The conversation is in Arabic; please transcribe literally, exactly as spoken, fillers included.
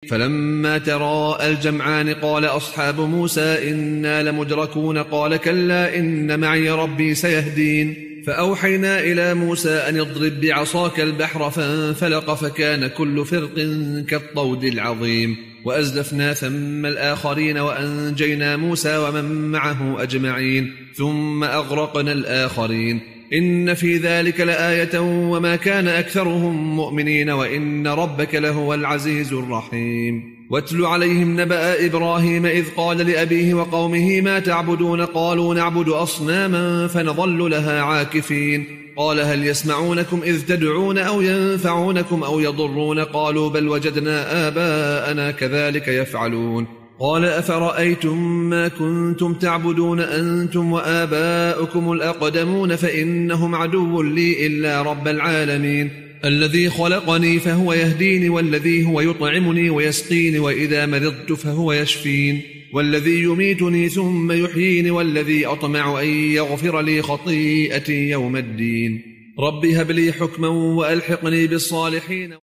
فلما تراءى الجمعان قال أصحاب موسى إنا لمدركون قال كلا إن معي ربي سيهدين فأوحينا إلى موسى أن اضرب بعصاك البحر فانفلق فكان كل فرق كالطود العظيم وأزلفنا ثم الآخرين وأنجينا موسى ومن معه أجمعين ثم أغرقنا الآخرين إن في ذلك لآية وما كان أكثرهم مؤمنين وإن ربك لهو العزيز الرحيم واتل عليهم نبأ إبراهيم إذ قال لأبيه وقومه ما تعبدون قالوا نعبد أصناما فنظل لها عاكفين قال هل يسمعونكم إذ تدعون أو ينفعونكم أو يضرون قالوا بل وجدنا آباءنا كذلك يفعلون قال أفرأيتم ما كنتم تعبدون أنتم وآباؤكم الأقدمون فإنهم عدو لي إلا رب العالمين الذي خلقني فهو يهديني والذي هو يطعمني ويسقيني وإذا مرضت فهو يشفين والذي يميتني ثم يحييني والذي أطمع أن يغفر لي خطيئتي يوم الدين رب هب لي حكما وألحقني بالصالحين.